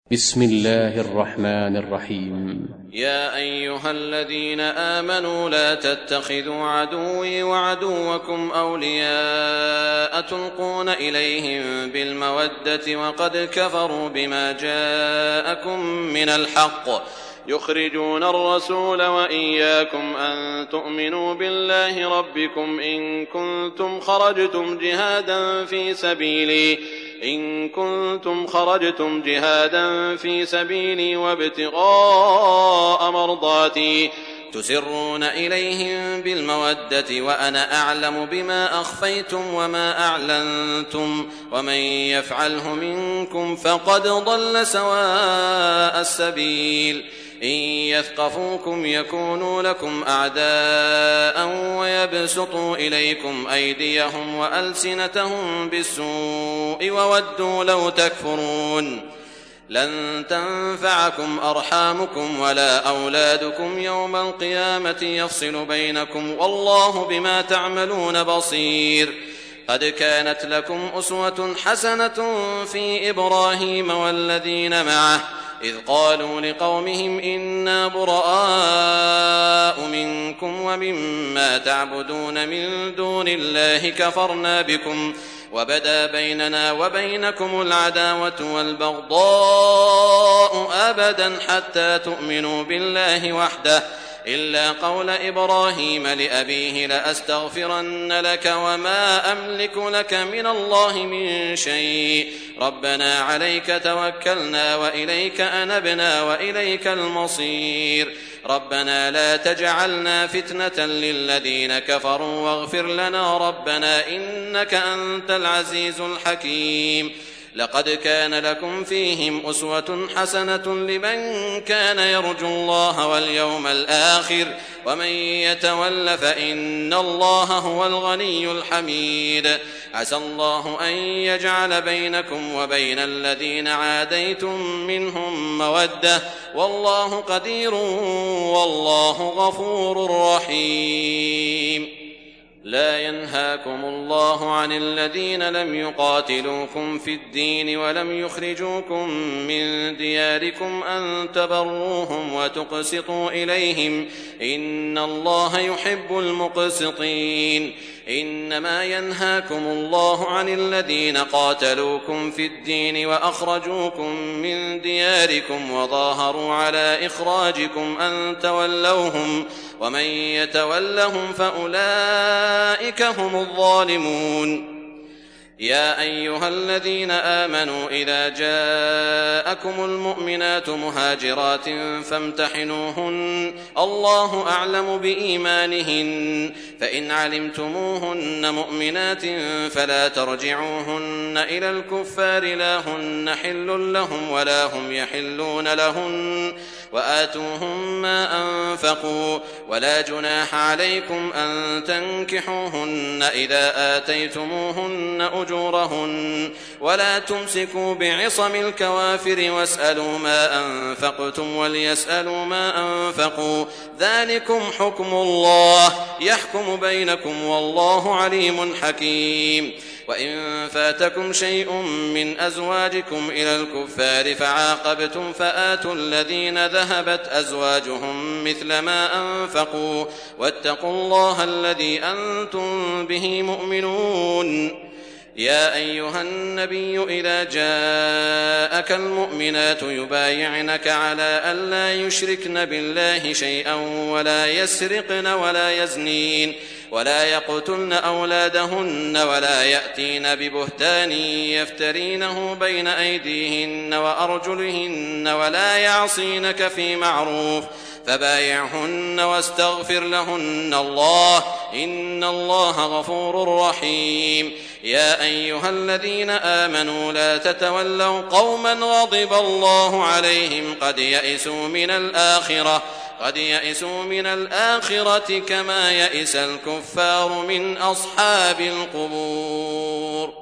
بسم الله الرحمن الرحيم. يا أيها الذين آمنوا لا تتخذوا عدوي وعدوكم أولياء تلقون إليهم بالمودة وقد كفروا بما جاءكم من الحق يخرجون الرسول وإياكم أن تؤمنوا بالله ربكم إن كنتم خرجتم جهادا في سبيلي وابتغاء مرضاتي تسرون إليهم بالمودة وأنا أعلم بما أخفيتم وما أعلنتم ومن يفعله منكم فقد ضل سواء السبيل إن يثقفوكم يكونوا لكم أعداء ويبسطوا إليكم أيديهم وألسنتهم بالسوء وودوا لو تكفرون لن تنفعكم أرحامكم ولا أولادكم يوم القيامة يفصل بينكم والله بما تعملون بصير قد كانت لكم أسوة حسنة في إبراهيم والذين معه إذ قالوا لقومهم إنا براء منكم ومما تعبدون من دون الله كفرنا بكم وبدا بيننا وبينكم العداوة والبغضاء أبدا حتى تؤمنوا بالله وحده إلا قول إبراهيم لأبيه لأستغفرن لك وما أملك لك من الله من شيء ربنا عليك توكلنا وإليك أنبنا وإليك المصير ربنا لا تجعلنا فتنة للذين كفروا واغفر لنا ربنا إنك أنت العزيز الحكيم لقد كان لكم فيهم أسوة حسنة لمن كان يرجو الله واليوم الآخر ومن يتول فإن الله هو الغني الحميد عسى الله أن يجعل بينكم وبين الذين عاديتم منهم مودة والله قدير والله غفور رحيم لا ينهاكم الله عن الذين لم يقاتلوكم في الدين ولم يخرجوكم من دياركم أن تبروهم وتقسطوا إليهم إن الله يحب المقسطين إنما ينهاكم الله عن الذين قاتلوكم في الدين وأخرجوكم من دياركم وظاهروا على إخراجكم أن تولوهم ومن يتولهم فأولئك هم الظالمون يا أيها الذين آمنوا إذا جاءكم المؤمنات مهاجرات فامتحنوهن الله أعلم بإيمانهن فإن علمتموهن مؤمنات فلا ترجعوهن إلى الكفار لا هن حل لهم ولا هم يحلون لهن وآتوهم ما أنفقوا ولا جناح عليكم أن تنكحوهن إذا آتيتموهن أجورهن ولا تمسكوا بعصم الكوافر واسألوا ما أنفقتم وليسألوا ما أنفقوا ذلكم حكم الله يحكم بينكم والله عليم حكيم وإن فاتكم شيء من أزواجكم إلى الكفار فعاقبتم فآتوا الذين ذهبت أزواجهم مثل ما أنفقوا واتقوا الله الذي أنتم به مؤمنون يا أيها النبي إذا جاءك المؤمنات يبايعنك على أن لا يشركن بالله شيئا ولا يسرقن ولا يزنين ولا يقتلن أولادهن ولا يأتين ببهتان يفترينه بين أيديهن وأرجلهن ولا يعصينك في معروف فبايعهن واستغفر لهن الله إن الله غفور رحيم يا أيها الذين آمنوا لا تتولوا قوما غضب الله عليهم قد يئسوا من الآخرة كما يئس الكفار من أصحاب القبور